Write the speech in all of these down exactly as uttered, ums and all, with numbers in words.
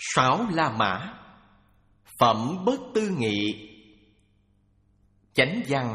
Sáu La Mã. Phẩm bất tư nghị. Chánh văn.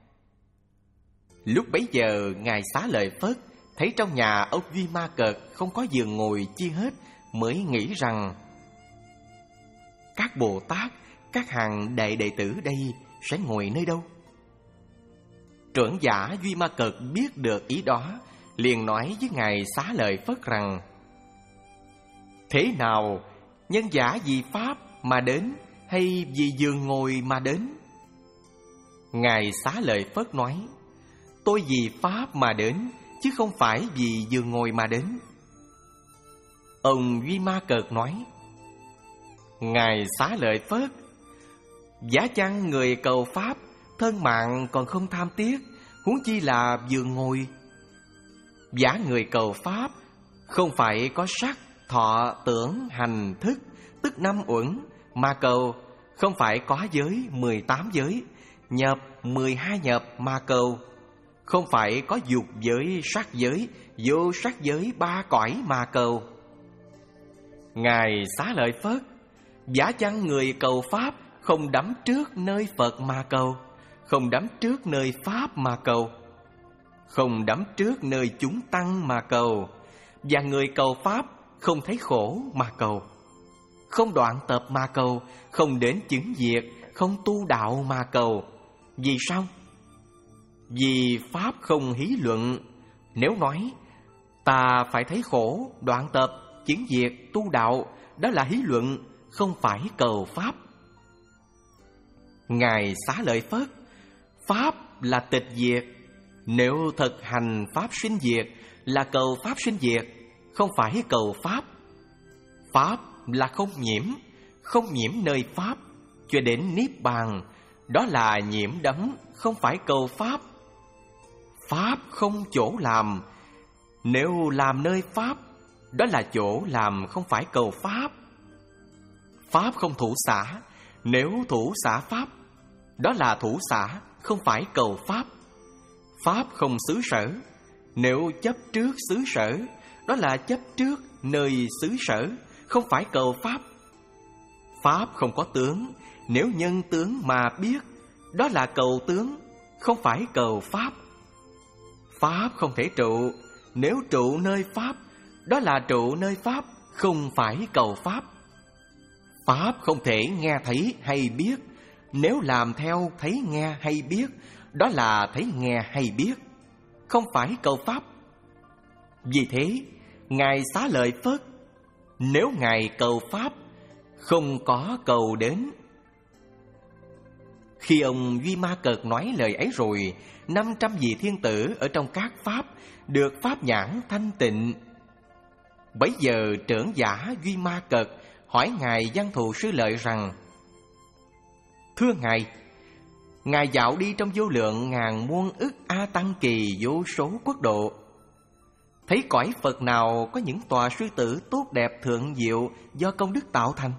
Lúc bấy giờ Ngài Xá Lợi Phất thấy trong nhà ông Duy Ma Cật không có giường ngồi chi hết, mới nghĩ rằng các Bồ Tát, các hàng đại đệ tử đây sẽ ngồi nơi đâu? Trưởng giả Duy Ma Cật biết được ý đó, liền nói với Ngài Xá Lợi Phất rằng: thế nào, nhân giả vì Pháp mà đến, hay vì giường ngồi mà đến? Ngài Xá Lợi Phất nói: tôi vì Pháp mà đến, chứ không phải vì giường ngồi mà đến. Ông Duy Ma Cật nói: Ngài Xá Lợi Phất, giá chăng người cầu Pháp, thân mạng còn không tham tiếc, huống chi là giường ngồi. Giá người cầu Pháp không phải có sắc, thọ, tưởng, hành, thức, tức năm uẩn mà cầu, không phải có giới mười tám giới, nhập mười hai nhập mà cầu, không phải có dục giới, sắc giới, vô sắc giới ba cõi mà cầu. Ngài Xá Lợi Phất, giá chăng người cầu Pháp không đắm trước nơi Phật mà cầu, không đắm trước nơi Pháp mà cầu, không đắm trước nơi chúng tăng mà cầu, và người cầu Pháp không thấy khổ mà cầu, không đoạn tập mà cầu, không đến chứng diệt, không tu đạo mà cầu. Vì sao? Vì Pháp không hí luận. Nếu nói ta phải thấy khổ, đoạn tập, chứng diệt, tu đạo, đó là hí luận, không phải cầu Pháp. Ngài Xá Lợi Phất, Pháp là tịch diệt. Nếu thực hành Pháp sinh diệt là cầu Pháp sinh diệt, không phải cầu Pháp. Pháp là không nhiễm, không nhiễm nơi Pháp, cho đến Niết Bàn, đó là nhiễm đắm, không phải cầu Pháp. Pháp không chỗ làm, nếu làm nơi Pháp, đó là chỗ làm, không phải cầu Pháp. Pháp không thủ xả, nếu thủ xả Pháp, đó là thủ xả, không phải cầu Pháp. Pháp không xứ sở, nếu chấp trước xứ sở, đó là chấp trước nơi xứ sở, không phải cầu Pháp. Pháp không có tướng, nếu nhân tướng mà biết, đó là cầu tướng, không phải cầu Pháp. Pháp không thể trụ, nếu trụ nơi Pháp, đó là trụ nơi Pháp, không phải cầu Pháp. Pháp không thể nghe thấy hay biết, nếu làm theo thấy nghe hay biết, đó là thấy nghe hay biết, không phải cầu Pháp. Vì thế, Ngài Xá Lợi Phất, nếu Ngài cầu Pháp, không có cầu đến. Khi ông Duy Ma Cật nói lời ấy rồi, năm trăm vị thiên tử ở trong các Pháp được Pháp nhãn thanh tịnh. Bấy giờ trưởng giả Duy Ma Cật hỏi Ngài Văn Thù Sư Lợi rằng: thưa Ngài, Ngài dạo đi trong vô lượng ngàn muôn ức A Tăng Kỳ vô số quốc độ, thấy cõi Phật nào có những tòa sư tử tốt đẹp thượng diệu do công đức tạo thành?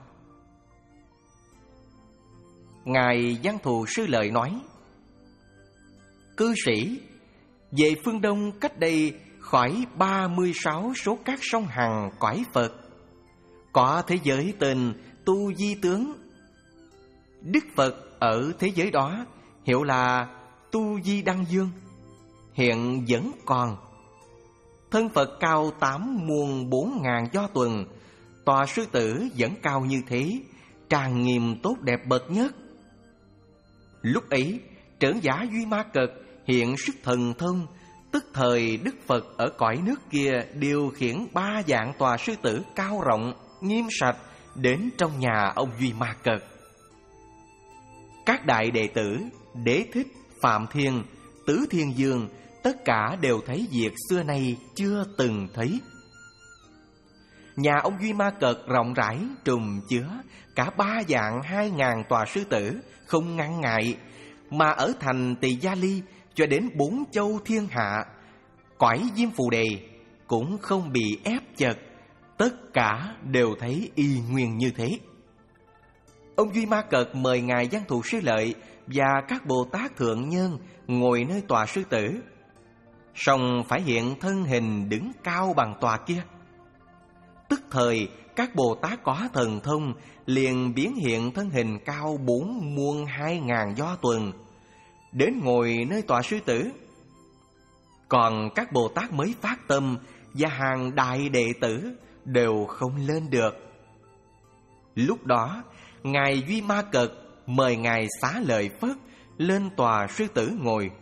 Ngài Văn Thù Sư Lợi nói: cư sĩ, về phương Đông cách đây khỏi ba mươi sáu số các sông Hằng cõi Phật, có thế giới tên Tu Di Tướng. Đức Phật ở thế giới đó hiệu là Tu Di Đăng Dương, hiện vẫn còn. Thân Phật cao tám muôn bốn ngàn do tuần, tòa sư tử vẫn cao như thế, tràn nghiêm tốt đẹp bậc nhất. Lúc ấy, trưởng giả Duy Ma Cật hiện sức thần thông, tức thời Đức Phật ở cõi nước kia điều khiển ba vạn tòa sư tử cao rộng, nghiêm sạch đến trong nhà ông Duy Ma Cật. Các đại đệ tử Đế Thích, Phạm Thiên, Tứ Thiên Dương, tất cả đều thấy việc xưa nay chưa từng thấy. Nhà ông Duy Ma Cật rộng rãi trùm chứa cả ba vạn hai ngàn tòa sư tử, không ngăn ngại, mà ở thành Tỳ Gia Ly cho đến bốn châu thiên hạ, cõi Diêm Phù Đề cũng không bị ép chật, tất cả đều thấy y nguyên như thế. Ông Duy Ma Cật mời Ngài Văn Thù Sư Lợi và các Bồ Tát thượng nhân ngồi nơi tòa sư tử, song phải hiện thân hình đứng cao bằng tòa kia. tức thời các Bồ Tát có thần thông liền biến hiện thân hình cao bốn muôn hai ngàn do tuần, đến ngồi nơi tọa sư tử. Còn các Bồ Tát mới phát tâm và hàng đại đệ tử đều không lên được. Lúc đó, Ngài Duy Ma Cật mời Ngài Xá Lợi Phất lên tòa sư tử ngồi.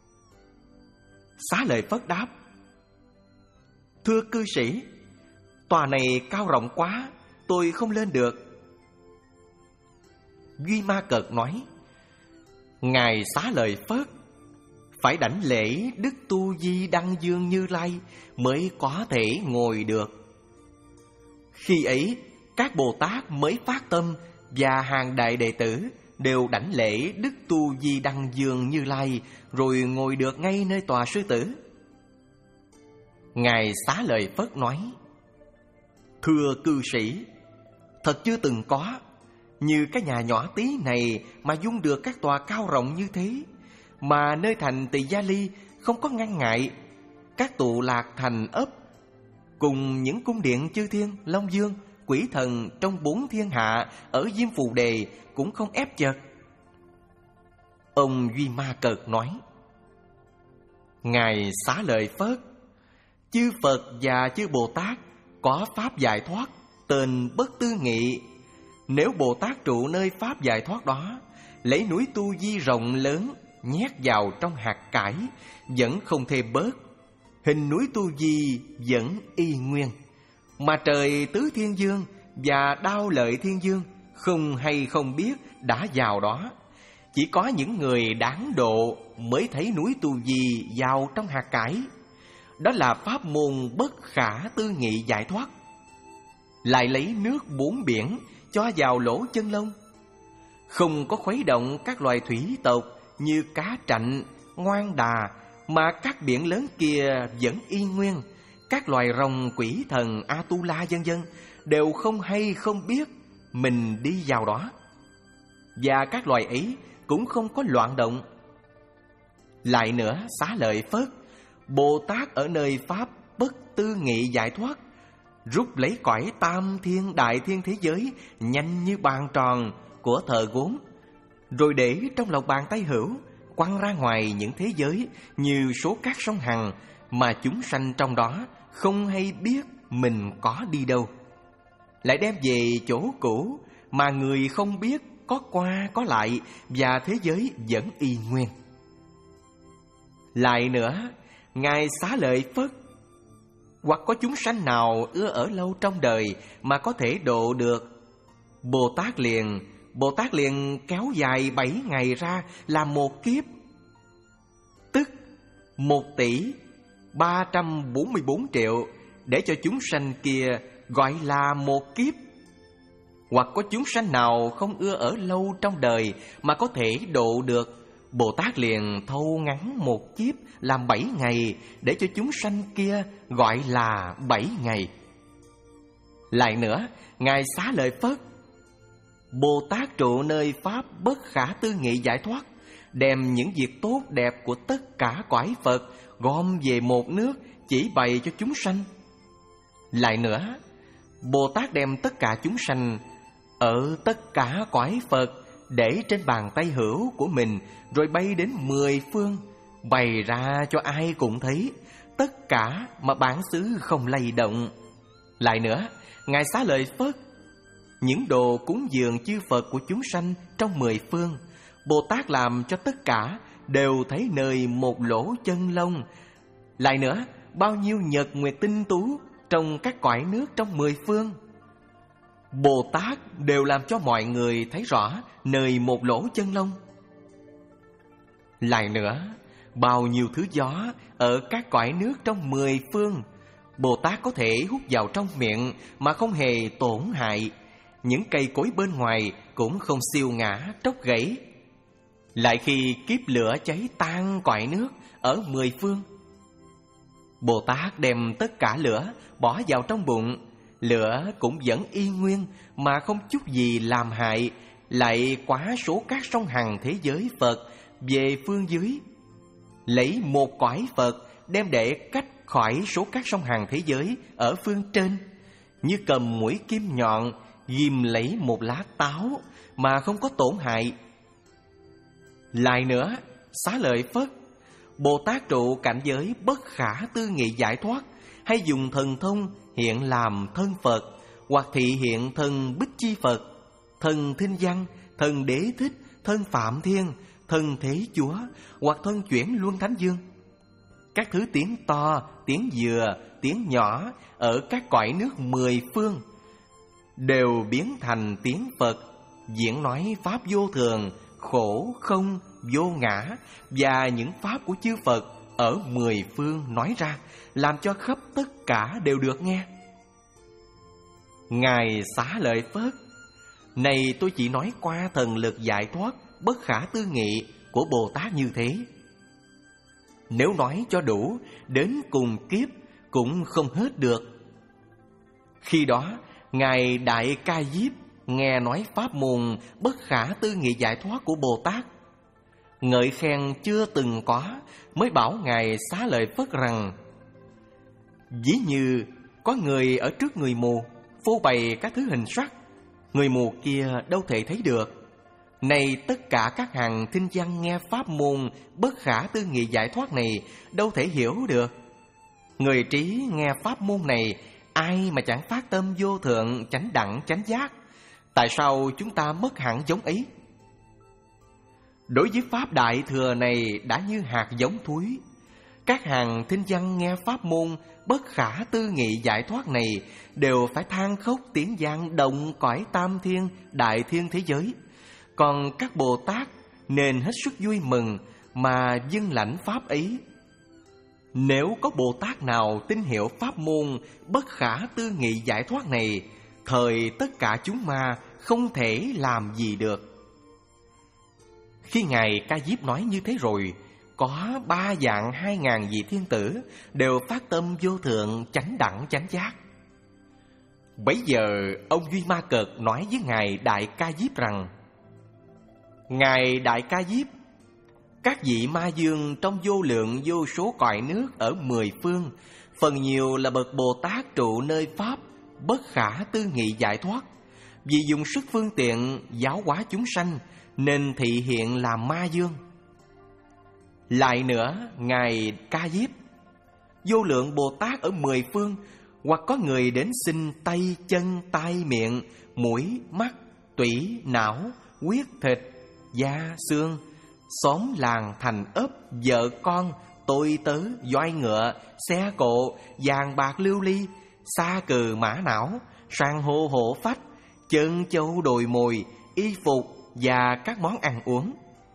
Xá Lợi Phất đáp: Thưa cư sĩ, tòa này cao rộng quá, tôi không lên được. Duy Ma Cật nói: Ngài Xá Lợi Phất phải đảnh lễ Đức Tu Di Đăng Dương Như Lai mới có thể ngồi được. Khi ấy, các Bồ Tát mới phát tâm và hàng đại đệ tử đều đảnh lễ Đức Tu Di Đăng Dương Như Lai rồi ngồi được ngay nơi tòa sư tử. Ngài Xá Lợi Phất nói: Thưa cư sĩ, thật chưa từng có, như cái nhà nhỏ tí này mà dung được các tòa cao rộng như thế, mà nơi thành Tỳ Gia Ly không có ngăn ngại. Các tụ lạc thành ấp cùng những cung điện chư thiên, Long Dương, quỷ thần trong bốn thiên hạ ở Diêm Phù Đề cũng không ép chật. Ông Duy Ma Cật nói: Ngài Xá Lợi Phất, chư Phật và chư Bồ Tát có pháp giải thoát tên bất tư nghị. Nếu Bồ Tát trụ nơi pháp giải thoát đó, lấy núi Tu Di rộng lớn nhét vào trong hạt cải vẫn không thể bớt, hình núi Tu Di vẫn y nguyên. Mà trời Tứ Thiên Dương và Đao Lợi Thiên Dương không hay không biết đã vào đó. Chỉ có những người đáng độ mới thấy núi Tu Di vào trong hạt cải. Đó là pháp môn bất khả tư nghị giải thoát. Lại lấy nước bốn biển cho vào lỗ chân lông, không có khuấy động các loài thủy tộc như cá trạnh, ngoan đà, mà các biển lớn kia vẫn y nguyên. Các loài rồng, quỷ thần, Atula vân vân đều không hay không biết mình đi vào đó, và các loài ấy cũng không có loạn động. Lại nữa, Xá Lợi Phất, Bồ Tát ở nơi pháp bất tư nghị giải thoát, rút lấy cõi tam thiên đại thiên thế giới nhanh như bàn tròn của thợ gốm, rồi để trong lòng bàn tay hữu, quăng ra ngoài những thế giới như số các sông Hằng, mà chúng sanh trong đó không hay biết mình có đi đâu. Lại đem về chỗ cũ mà người không biết, có qua có lại, và thế giới vẫn y nguyên. Lại nữa, Ngài Xá Lợi Phất, hoặc có chúng sanh nào ưa ở lâu trong đời mà có thể độ được, Bồ Tát liền Bồ Tát liền kéo dài bảy ngày ra làm một kiếp, tức một tỷ ba trăm bốn mươi bốn triệu, để cho chúng sanh kia gọi là một kiếp. Hoặc có chúng sanh nào không ưa ở lâu trong đời mà có thể độ được, Bồ Tát liền thâu ngắn một kiếp làm bảy ngày, để cho chúng sanh kia gọi là bảy ngày. Lại nữa, Ngài Xá Lợi Phất, Bồ Tát trụ nơi pháp bất khả tư nghị giải thoát, đem những việc tốt đẹp của tất cả cõi Phật gom về một nước, chỉ bày cho chúng sanh. Lại nữa, Bồ Tát đem tất cả chúng sanh ở tất cả cõi Phật để trên bàn tay hữu của mình, rồi bay đến mười phương, bày ra cho ai cũng thấy, tất cả mà bản xứ không lay động. Lại nữa, Ngài Xá Lợi Phất, những đồ cúng dường chư Phật của chúng sanh trong mười phương, Bồ Tát làm cho tất cả đều thấy nơi một lỗ chân lông. Lại nữa, bao nhiêu nhật nguyệt tinh tú trong các cõi nước trong mười phương, Bồ Tát đều làm cho mọi người thấy rõ nơi một lỗ chân lông. Lại nữa, bao nhiêu thứ gió ở các cõi nước trong mười phương, Bồ Tát có thể hút vào trong miệng mà không hề tổn hại. Những cây cối bên ngoài cũng không siêu ngã, tróc gãy. Lại khi kiếp lửa cháy tan cõi nước ở mười phương, Bồ Tát đem tất cả lửa bỏ vào trong bụng, lửa cũng vẫn y nguyên mà không chút gì làm hại, lại quá số các sông Hằng thế giới Phật về phương dưới. Lấy một cõi Phật đem để cách khỏi số các sông Hằng thế giới ở phương trên, như cầm mũi kim nhọn ghim lấy một lá táo mà không có tổn hại. Lại nữa, Xá Lợi Phất, Bồ Tát trụ cảnh giới bất khả tư nghị giải thoát, hay dùng thần thông hiện làm thân Phật, hoặc thị hiện thân Bích Chi Phật, thân Thinh Văn, thân Đế Thích, thân Phạm Thiên, thân Thế Chúa, hoặc thân Chuyển Luân Thánh Dương. Các thứ tiếng to, tiếng vừa, tiếng nhỏ ở các cõi nước mười phương đều biến thành tiếng Phật, diễn nói pháp vô thường, khổ không, vô ngã và những pháp của chư Phật ở mười phương nói ra, làm cho khắp tất cả đều được nghe. Ngài Xá Lợi Phất, này tôi chỉ nói qua thần lực giải thoát bất khả tư nghị của Bồ Tát như thế. Nếu nói cho đủ, đến cùng kiếp cũng không hết được. Khi đó, Ngài Đại Ca Diếp nghe nói pháp môn bất khả tư nghị giải thoát của Bồ Tát, ngợi khen chưa từng có, mới bảo Ngài Xá Lợi Phất rằng: ví như có người ở trước người mù, phô bày các thứ hình sắc, người mù kia đâu thể thấy được. Này tất cả các hàng thinh văn nghe pháp môn bất khả tư nghị giải thoát này đâu thể hiểu được. Người trí nghe pháp môn này, ai mà chẳng phát tâm vô thượng chánh đẳng chánh giác? Tại sao chúng ta mất hẳn giống ấy? Đối với pháp đại thừa này đã như hạt giống thúi. Các hàng thinh văn nghe pháp môn bất khả tư nghị giải thoát này đều phải than khóc tiếng vang động cõi tam thiên đại thiên thế giới. Còn các Bồ Tát nên hết sức vui mừng mà vâng lãnh pháp ấy. Nếu có Bồ Tát nào tin hiểu pháp môn bất khả tư nghị giải thoát này, thời tất cả chúng ma không thể làm gì được. Khi Ngài Ca Diếp nói như thế rồi, có ba vạn hai ngàn vị thiên tử đều phát tâm vô thượng chánh đẳng chánh giác. Bấy giờ ông Duy Ma Cật nói với Ngài Đại Ca Diếp rằng: Ngài Đại Ca Diếp, các vị ma dương trong vô lượng vô số cõi nước ở mười phương, phần nhiều là bậc Bồ Tát trụ nơi pháp bất khả tư nghị giải thoát, vì dùng sức phương tiện giáo hóa chúng sanh nên thị hiện làm ma dương. Lại nữa, Ngài Ca Diếp, vô lượng Bồ Tát ở mười phương, hoặc có người đến xin tay chân tai miệng, mũi mắt tủy não huyết thịt da xương, xóm làng thành ấp, vợ con tôi tớ doanh ngựa xe cộ vàng bạc lưu ly sa cừ mã não sang hô hộ phách chân châu đồi mồi y phục và các món ăn uống.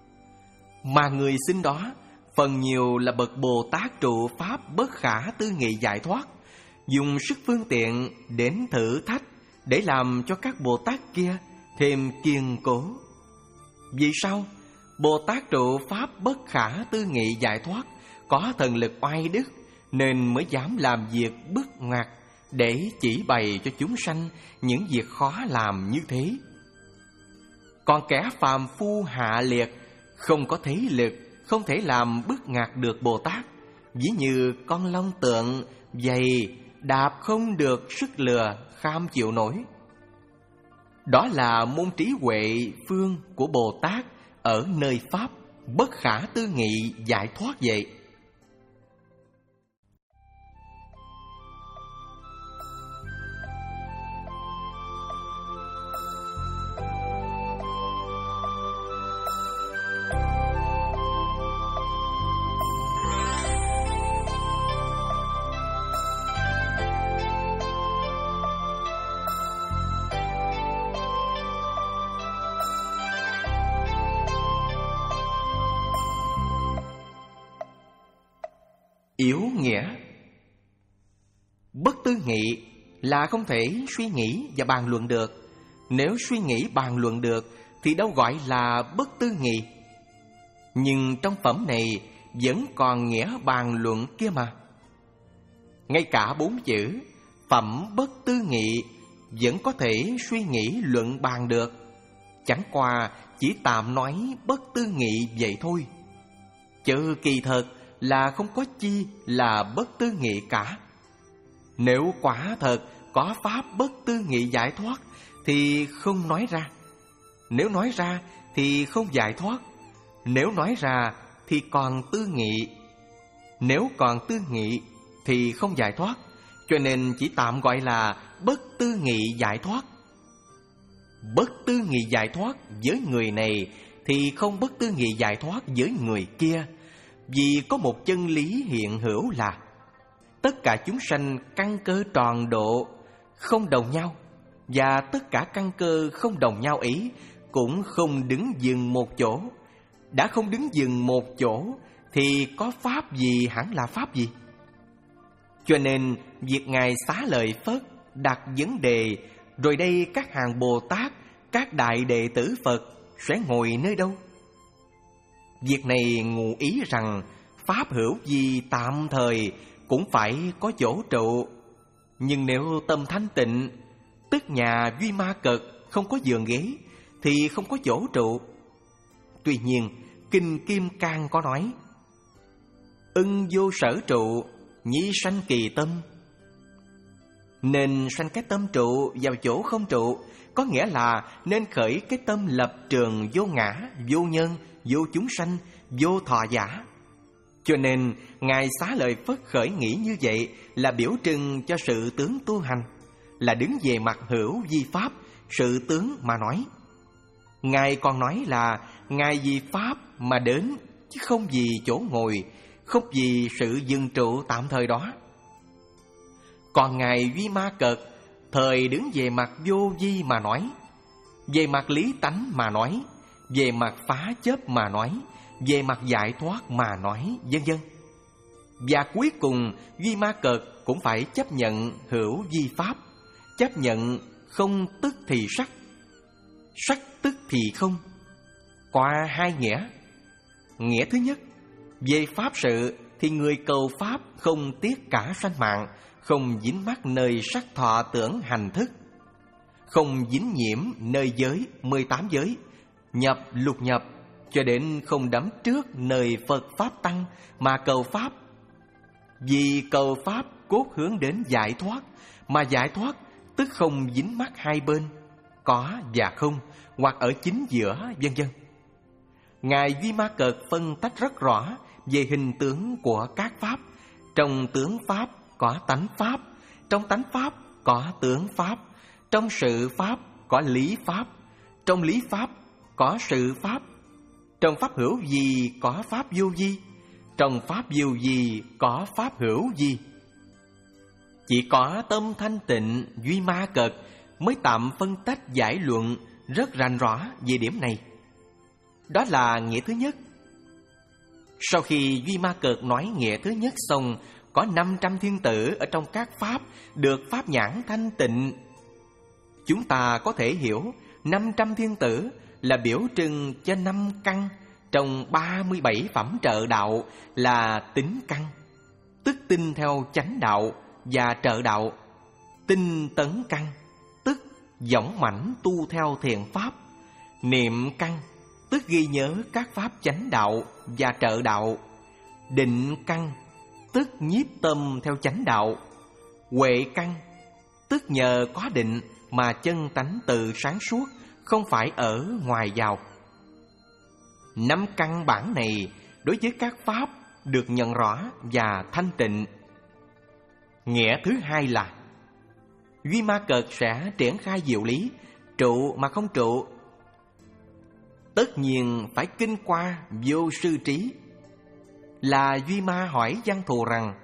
Mà người xin đó phần nhiều là bậc Bồ Tát trụ pháp bất khả tư nghị giải thoát, dùng sức phương tiện đến thử thách để làm cho các Bồ Tát kia thêm kiên cố. Vì sao? Bồ Tát trụ pháp bất khả tư nghị giải thoát có thần lực oai đức, nên mới dám làm việc bức ngoặt để chỉ bày cho chúng sanh những việc khó làm như thế. Còn kẻ phàm phu hạ liệt, không có thế lực, không thể làm bức ngặt được Bồ Tát. Ví như con long tượng dày, đạp không được sức lừa, kham chịu nổi. Đó là môn trí huệ phương của Bồ Tát ở nơi pháp bất khả tư nghị giải thoát vậy. Yếu nghĩa. Bất tư nghị là không thể suy nghĩ và bàn luận được. Nếu suy nghĩ bàn luận được thì đâu gọi là bất tư nghị. Nhưng trong phẩm này vẫn còn nghĩa bàn luận kia mà. Ngay cả bốn chữ phẩm bất tư nghị vẫn có thể suy nghĩ luận bàn được. Chẳng qua chỉ tạm nói bất tư nghị vậy thôi, chứ kỳ thật là không có chi là bất tư nghị cả. Nếu quả thật có pháp bất tư nghị giải thoát thì không nói ra. Nếu nói ra thì không giải thoát. Nếu nói ra thì còn tư nghị. Nếu còn tư nghị thì không giải thoát. Cho nên chỉ tạm gọi là bất tư nghị giải thoát. Bất tư nghị giải thoát với người này thì không bất tư nghị giải thoát với người kia. Vì có một chân lý hiện hữu là tất cả chúng sanh căn cơ tròn độ không đồng nhau, và tất cả căn cơ không đồng nhau ấy cũng không đứng dừng một chỗ. Đã không đứng dừng một chỗ thì có pháp gì hẳn là pháp gì? Cho nên việc Ngài Xá Lợi Phất đặt vấn đề, rồi đây các hàng Bồ Tát, các đại đệ tử Phật sẽ ngồi nơi đâu? Việc này ngụ ý rằng pháp hữu gì tạm thời cũng phải có chỗ trụ. Nhưng nếu tâm thanh tịnh, tức nhà Duy Ma Cật không có giường ghế thì không có chỗ trụ. Tuy nhiên Kinh Kim Cang có nói: ưng vô sở trụ, nhi sanh kỳ tâm. Nên sanh cái tâm trụ vào chỗ không trụ, có nghĩa là nên khởi cái tâm lập trường vô ngã, vô nhân, vô chúng sanh, vô thọ giả. Cho nên Ngài Xá Lợi Phất khởi nghĩ như vậy là biểu trưng cho sự tướng tu hành, là đứng về mặt hữu vi pháp, sự tướng mà nói. Ngài còn nói là Ngài vì pháp mà đến, chứ không vì chỗ ngồi, không vì sự dừng trụ tạm thời đó. Còn Ngài Duy Ma Cật thời đứng về mặt vô vi mà nói, về mặt lý tánh mà nói, về mặt phá chấp mà nói, về mặt giải thoát mà nói, vân vân. Và cuối cùng Duy Ma Cật cũng phải chấp nhận hữu vi pháp, chấp nhận không tức thì sắc, sắc tức thì không, qua hai nghĩa. Nghĩa thứ nhất, về pháp sự thì người cầu pháp không tiếc cả sanh mạng, không dính mắc nơi sắc thọ tưởng hành thức, không dính nhiễm nơi giới mười tám giới, nhập lục nhập, cho đến không đắm trước nơi Phật Pháp Tăng mà cầu Pháp. Vì cầu Pháp cốt hướng đến giải thoát, mà giải thoát tức không dính mắc hai bên, có và không, hoặc ở chính giữa, vân vân. Ngài Duy Ma Cật phân tách rất rõ về hình tướng của các Pháp. Trong tướng Pháp có tánh Pháp, trong tánh Pháp có tướng Pháp, trong sự Pháp có lý Pháp, trong lý Pháp có sự Pháp, trong pháp hữu vi có pháp vô vi, trong pháp vô vi có pháp hữu vi. Chỉ có tâm thanh tịnh Duy Ma Cật mới tạm phân tách giải luận rất rành rõ về điểm này. Đó là nghĩa thứ nhất. Sau khi Duy Ma Cật nói nghĩa thứ nhất xong, có năm trăm thiên tử ở trong các pháp được pháp nhãn thanh tịnh. Chúng ta có thể hiểu năm trăm thiên tử là biểu trưng cho năm căn trong ba mươi bảy phẩm trợ đạo, là tín căn, tức tin theo chánh đạo, và trợ đạo, tinh tấn căn, tức dõng mãnh tu theo thiện pháp, niệm căn, tức ghi nhớ các pháp chánh đạo và trợ đạo, định căn, tức nhiếp tâm theo chánh đạo, huệ căn, tức nhờ có định mà chân tánh tự sáng suốt, không phải ở ngoài vào. Năm căn bản này đối với các pháp được nhận rõ và thanh tịnh. Nghĩa thứ hai là Duy Ma Cật sẽ triển khai diệu lý trụ mà không trụ. Tất nhiên phải kinh qua vô sư trí. Là Duy Ma hỏi Văn Thù rằng: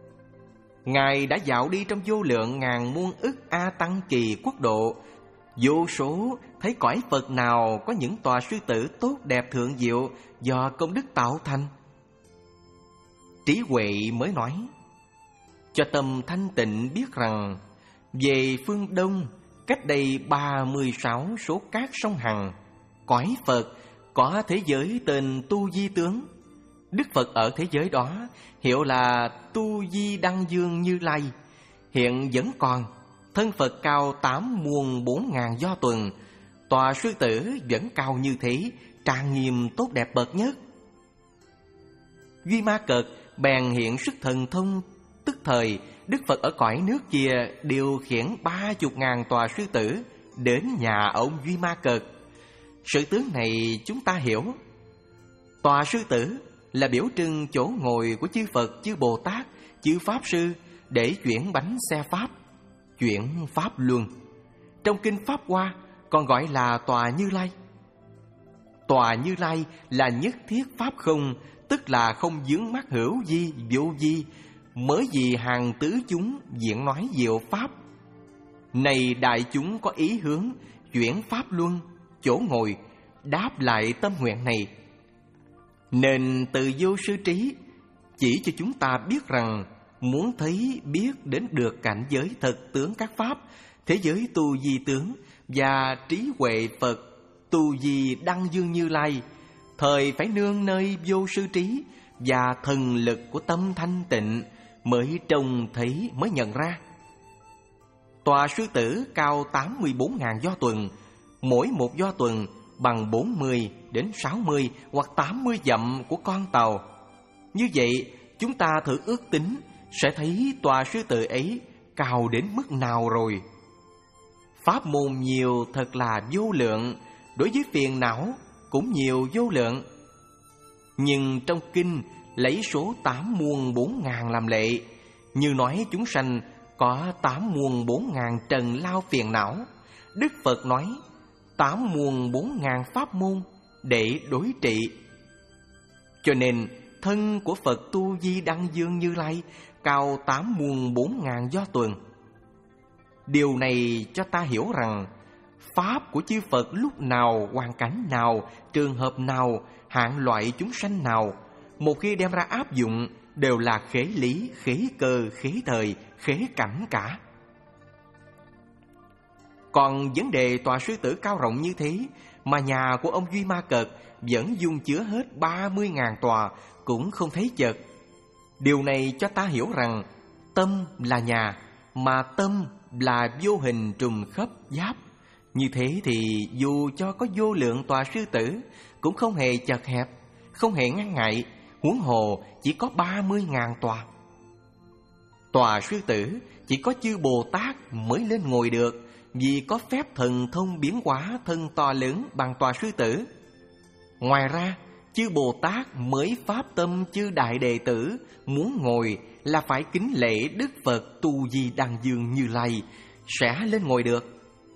Ngài đã dạo đi trong vô lượng ngàn muôn ức A Tăng kỳ quốc độ, vô số thấy cõi Phật nào có những tòa sư tử tốt đẹp thượng diệu do công đức tạo thành? Trí huệ mới nói: Cho tâm thanh tịnh biết rằng, về phương Đông, cách đây ba mươi sáu số các sông Hằng, cõi Phật có thế giới tên Tu Di Tướng. Đức Phật ở thế giới đó hiệu là Tu Di Đăng Dương Như Lai, hiện vẫn còn. Thân Phật cao tám muôn bốn ngàn do tuần, tòa sư tử vẫn cao như thế, trang nghiêm tốt đẹp bậc nhất. Duy Ma Cật bèn hiện sức thần thông Tức thời, Đức Phật ở cõi nước kia điều khiển ba chục ngàn tòa sư tử đến nhà ông Duy Ma Cật. Sự tướng này chúng ta hiểu. Tòa sư tử là biểu trưng chỗ ngồi của chư Phật, chư Bồ Tát, chư Pháp Sư để chuyển bánh xe Pháp, chuyển Pháp Luân. Trong Kinh Pháp Hoa còn gọi là tòa Như Lai. Tòa Như Lai là nhất thiết Pháp không, tức là không vướng mắc hữu vi, vô vi, mới vì hàng tứ chúng diễn nói diệu Pháp. Này đại chúng có ý hướng chuyển Pháp Luân, chỗ ngồi, đáp lại tâm nguyện này. Nên từ vô sư trí chỉ cho chúng ta biết rằng muốn thấy biết đến được cảnh giới thật tướng các Pháp, thế giới tu di tướng và trí huệ Phật, tu di đăng dương Như Lai, thời phải nương nơi vô sư trí và thần lực của tâm thanh tịnh mới trông thấy, mới nhận ra. Tòa sư tử cao tám mươi bốn ngàn do tuần, mỗi một do tuần bằng bốn mươi đến sáu mươi hoặc tám mươi dặm của con tàu. Như vậy, chúng ta thử ước tính sẽ thấy tòa sư tử ấy cao đến mức nào rồi. Pháp môn nhiều thật là vô lượng, đối với phiền não cũng nhiều vô lượng. Nhưng trong kinh lấy số tám muôn bốn ngàn làm lệ, như nói chúng sanh có tám muôn bốn ngàn trần lao phiền não. Đức Phật nói tám muôn bốn ngàn pháp môn để đối trị. Cho nên thân của Phật tu di đăng dương Như Lai cao tám muôn bốn ngàn do tuần. Điều này cho ta hiểu rằng Pháp của chư Phật lúc nào, hoàn cảnh nào, trường hợp nào, hạng loại chúng sanh nào, một khi đem ra áp dụng đều là khế lý, khế cơ, khế thời, khế cảnh cả. Còn vấn đề tòa sư tử cao rộng như thế mà nhà của ông Duy Ma Cật vẫn dung chứa hết ba mươi ngàn tòa cũng không thấy chật. Điều này cho ta hiểu rằng tâm là nhà, mà tâm là vô hình trùm khắp giáp. Như thế thì dù cho có vô lượng tòa sư tử cũng không hề chật hẹp, không hề ngăn ngại, huống hồ chỉ có ba mươi ngàn tòa. Tòa sư tử chỉ có chư Bồ Tát mới lên ngồi được, vì có phép thần thông biến hóa thân to lớn bằng tòa sư tử. Ngoài ra, chư Bồ Tát mới pháp tâm chư đại đệ tử muốn ngồi là phải kính lễ Đức Phật tu di đăng dương Như Lai sẽ lên ngồi được.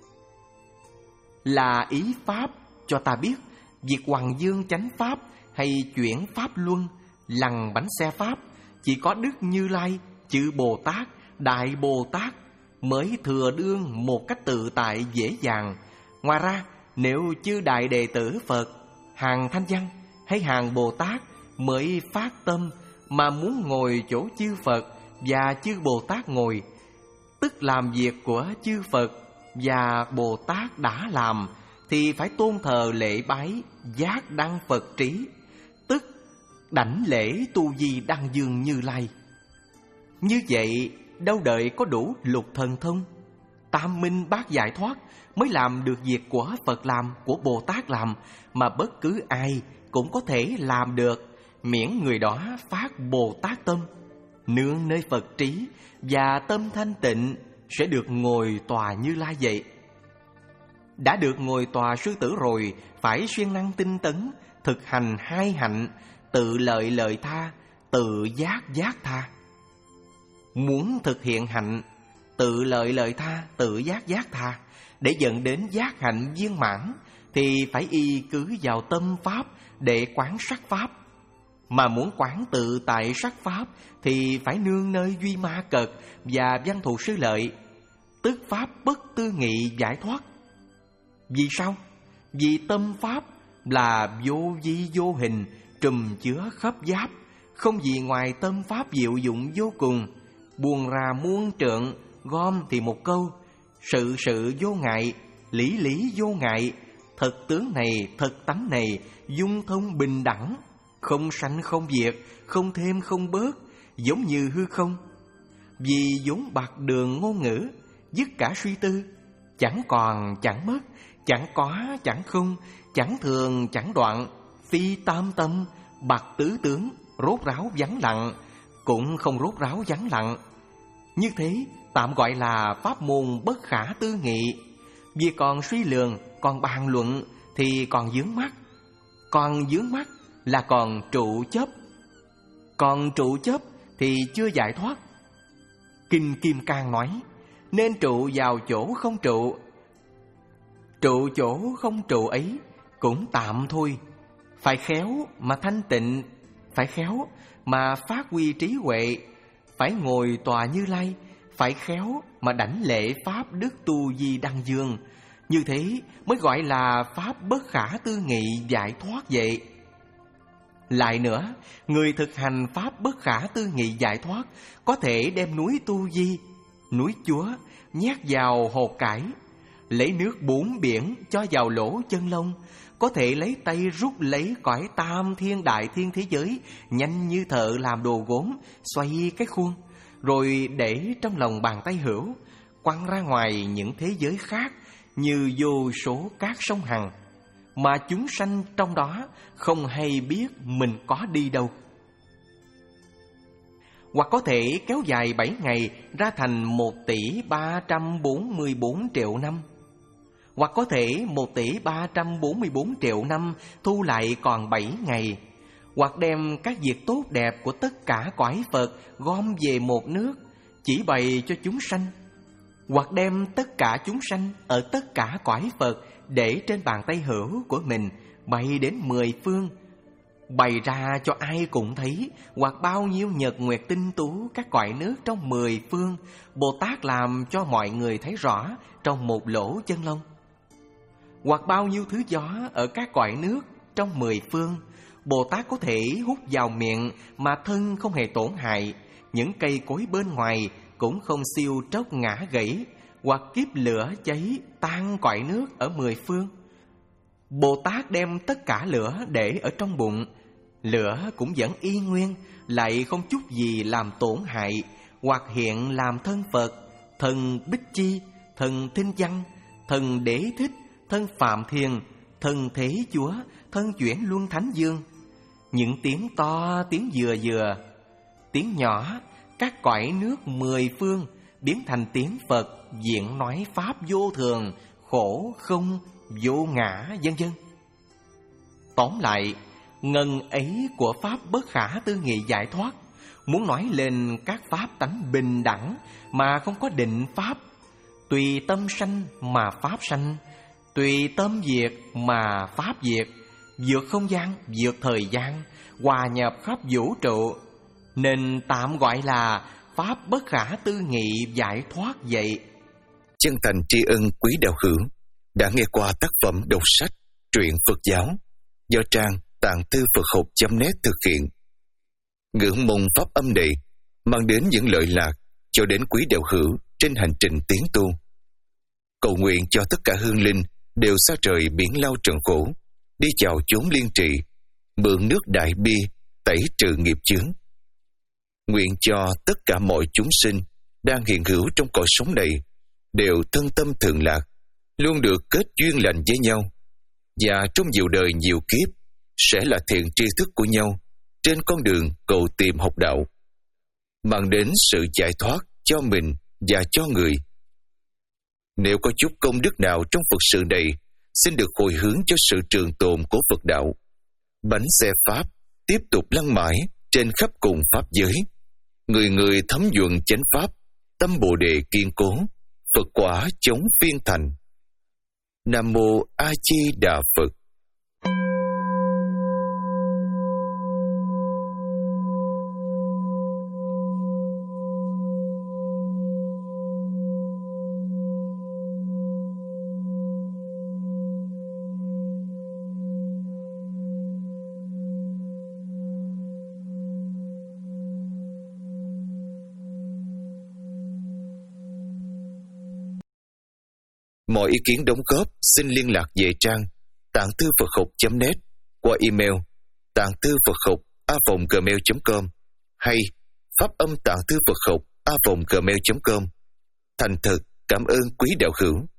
Là ý Pháp cho ta biết việc Hoàng Dương chánh Pháp hay chuyển Pháp Luân, lằn bánh xe Pháp chỉ có Đức Như Lai, chư Bồ Tát, Đại Bồ Tát mới thừa đương một cách tự tại dễ dàng. Ngoài ra, nếu chư đại đệ tử Phật, hàng Thanh Văn hay hàng Bồ Tát mới phát tâm mà muốn ngồi chỗ chư Phật và chư Bồ Tát ngồi, tức làm việc của chư Phật và Bồ Tát đã làm, thì phải tôn thờ lễ bái giác đăng Phật trí, tức đảnh lễ tu di đăng dương Như Lai. Như vậy đâu đợi có đủ lục thần thông, tam minh bát giải thoát mới làm được việc của Phật làm, của Bồ Tát làm, mà bất cứ ai cũng có thể làm được, miễn người đó phát Bồ Tát tâm, nương nơi Phật trí và tâm thanh tịnh sẽ được ngồi tòa Như Lai vậy. Đã được ngồi tòa sư tử rồi, phải siêng năng tinh tấn, thực hành hai hạnh, tự lợi lợi tha, tự giác giác tha. Muốn thực hiện hạnh tự lợi lợi tha, tự giác giác tha để dẫn đến giác hạnh viên mãn, thì phải y cứ vào tâm Pháp để quán sắc Pháp. Mà muốn quán tự tại sắc Pháp thì phải nương nơi Duy Ma Cật và Văn Thù Sư Lợi, tức Pháp bất tư nghị giải thoát. Vì sao? Vì tâm Pháp là vô vi vô hình, trùm chứa khắp giáp, không gì ngoài tâm Pháp diệu dụng vô cùng, buông ra muôn trượng, gom thì một câu: sự sự vô ngại, lý lý vô ngại, thật tướng này, thật tánh này, dung thông bình đẳng, không sanh không diệt, không thêm không bớt, giống như hư không. Vì vốn bạc đường ngôn ngữ, dứt cả suy tư, chẳng còn chẳng mất, chẳng có chẳng không, chẳng thường chẳng đoạn, phi tam tâm, bạc tứ tướng, rốt ráo vắng lặng, cũng không rốt ráo vắng lặng. Như thế tạm gọi là pháp môn bất khả tư nghị. Vì còn suy lường, còn bàn luận thì còn vướng mắc. Còn vướng mắc là còn trụ chấp. Còn trụ chấp thì chưa giải thoát. Kinh Kim Cang nói, nên trụ vào chỗ không trụ. Trụ chỗ không trụ ấy cũng tạm thôi. Phải khéo mà thanh tịnh, phải khéo mà phát huy trí huệ, phải ngồi tòa Như Lai, phải khéo mà đảnh lễ pháp đức tu di đăng dương. Như thế mới gọi là pháp bất khả tư nghị giải thoát vậy. Lại nữa, người thực hành pháp bất khả tư nghị giải thoát có thể đem núi Tu Di, núi Chúa nhét vào hột cải, lấy nước bốn biển cho vào lỗ chân lông, có thể lấy tay rút lấy cõi tam thiên đại thiên thế giới, nhanh như thợ làm đồ gốm, xoay cái khuôn, rồi để trong lòng bàn tay hữu, quăng ra ngoài những thế giới khác như vô số các sông Hằng, mà chúng sanh trong đó không hay biết mình có đi đâu. Hoặc có thể kéo dài bảy ngày ra thành một tỷ ba trăm bốn mươi bốn triệu năm. Hoặc có thể một tỷ ba trăm bốn mươi bốn triệu năm thu lại còn bảy ngày. Hoặc đem các việc tốt đẹp của tất cả cõi Phật gom về một nước, chỉ bày cho chúng sanh. Hoặc đem tất cả chúng sanh ở tất cả cõi Phật để trên bàn tay hữu của mình, bay đến mười phương, bày ra cho ai cũng thấy. Hoặc bao nhiêu nhật nguyệt tinh tú các cõi nước trong mười phương, Bồ Tát làm cho mọi người thấy rõ trong một lỗ chân lông. Hoặc bao nhiêu thứ gió ở các cõi nước trong mười phương, Bồ Tát có thể hút vào miệng mà thân không hề tổn hại. Những cây cối bên ngoài cũng không siêu tróc ngã gãy. Hoặc kiếp lửa cháy tan cõi nước ở mười phương, Bồ Tát đem tất cả lửa để ở trong bụng, lửa cũng vẫn y nguyên, lại không chút gì làm tổn hại. Hoặc hiện làm thân Phật, thân Bích Chi, thân Thinh Văn, thân Đế Thích, thân Phạm Thiền, thân Thế Chúa, thân Chuyển Luân Thánh Dương. Những tiếng to, tiếng vừa vừa, tiếng nhỏ, các cõi nước mười phương biến thành tiếng Phật diện nói pháp vô thường, khổ không, vô ngã, vân vân. Tóm lại, ngân ấy của pháp bất khả tư nghị giải thoát muốn nói lên các pháp tánh bình đẳng mà không có định pháp, tùy tâm sanh mà pháp sanh, tùy tâm diệt mà pháp diệt, vượt không gian, vượt thời gian, hòa nhập khắp vũ trụ, nên tạm gọi là pháp bất khả tư nghị giải thoát vậy. Chân thành tri ân quý đạo hữu đã nghe qua tác phẩm đọc sách truyện Phật giáo do trang tạng thư Phật học chấm net thực hiện. Ngưỡng mong pháp âm này mang đến những lợi lạc cho đến quý đạo hữu trên hành trình tiến tu. Cầu nguyện cho tất cả hương linh đều xa trời biển lao trần khổ, đi vào chốn liên trị, mượn nước đại bi tẩy trừ nghiệp chướng. Nguyện cho tất cả mọi chúng sinh đang hiện hữu trong cõi sống này đều thân tâm thường lạc, luôn được kết duyên lành với nhau, và trong nhiều đời nhiều kiếp sẽ là thiện tri thức của nhau trên con đường cầu tìm học đạo, mang đến sự giải thoát cho mình và cho người. Nếu có chút công đức nào trong Phật sự này, xin được hồi hướng cho sự trường tồn của Phật đạo. Bánh xe Pháp tiếp tục lăn mãi trên khắp cùng Pháp giới. Người người thấm nhuận chánh Pháp, tâm Bồ Đề kiên cố, Phật quả chống phiên thành. Nam Mô A Di Đà Phật. Mọi ý kiến đóng góp xin liên lạc về trang tạng thư Phật học chấm net qua email tạng thư Phật học a vòng gmail chấm com hay pháp âm tạng thư Phật học a vòng gmail chấm com. Thành thật cảm ơn quý đạo hữu.